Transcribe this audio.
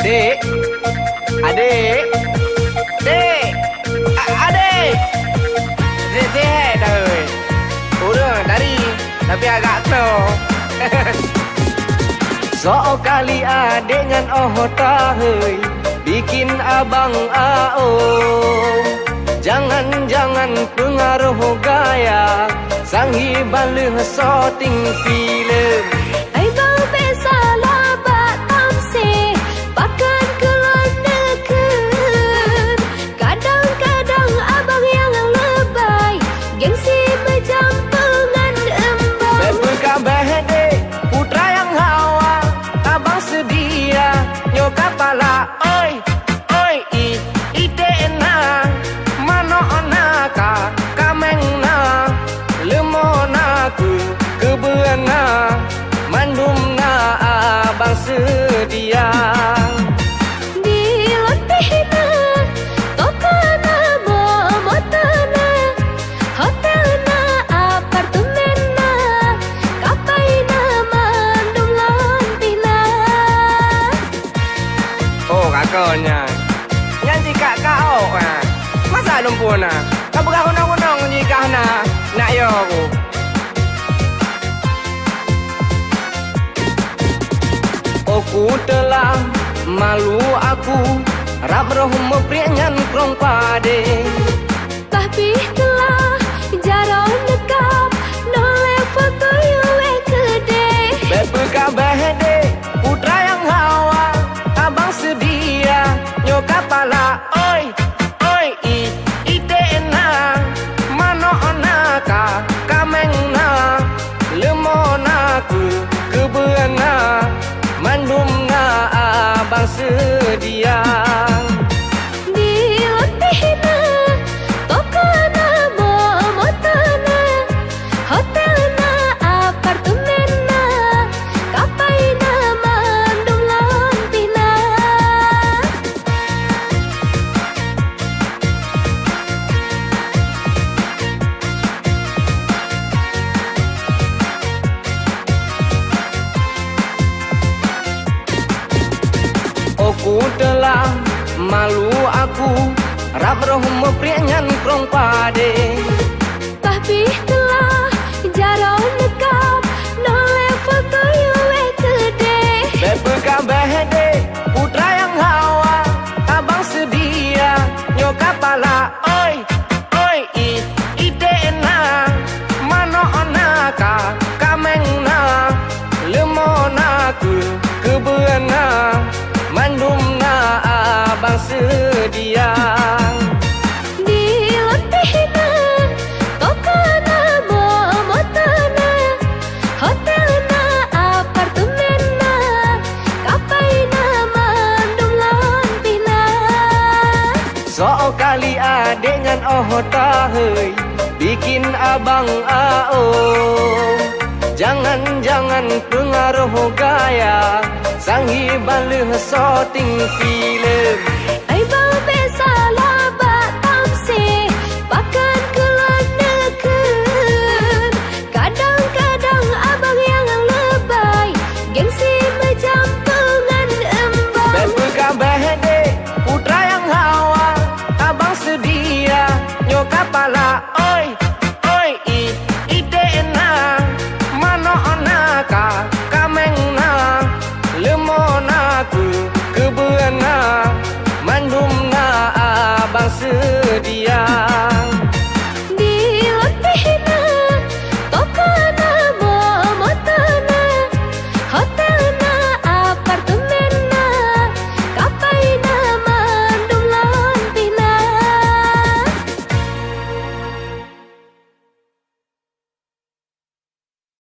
Dek, adik, dek, adik. Sehat dah. Udah dari, tapi agak slow. So kali adik ngan tahai bikin abang jangan pengaruh gaya sanghi baleh shooting film. Ai bang besalah bat tamse pakan kelon neken. Kadang-kadang abang yang lebay gengsi macam pengan embang. Berkabah dek putra yang hawa abang sedia nyo kepala oi ite na mano na kameng na lemona kebeana mandum na abang sedia. Dilotihna tokana momotana hotelna apartemenna kapaina mandum lompina. Oh kakaknya nyanyi kau masa lumpur na kau berahunang-hunang jika nak yo aku. Aku telah malu aku rap roh meprianyan krong pade. Tapi telah jarang nekap noleh foto yuwe kede. Berkabah dek putra yang hawa abang sedia nyo kepala oi ite na mano na kameng na lemona kebeana mandum na abang sedia. Dilotihna tokana momotana hotelna apartemenna kapaina mandum lompina. Aku telah malu aku rap roh meprianyan krong pade. Tapi telah jarang nekap noleh foto yuwe kede. Berkabah dek putra yang hawa abang sedia nyo kepala oi ite na mano na kameng na lemona kebeana mandum na abang sedia. Dilotihna tokana momotana hotelna apartemenna kapaina mandum lompina. So kali adik ngan tahai bikin abang jangan pengaruh gaya sanghi baleh shooting film.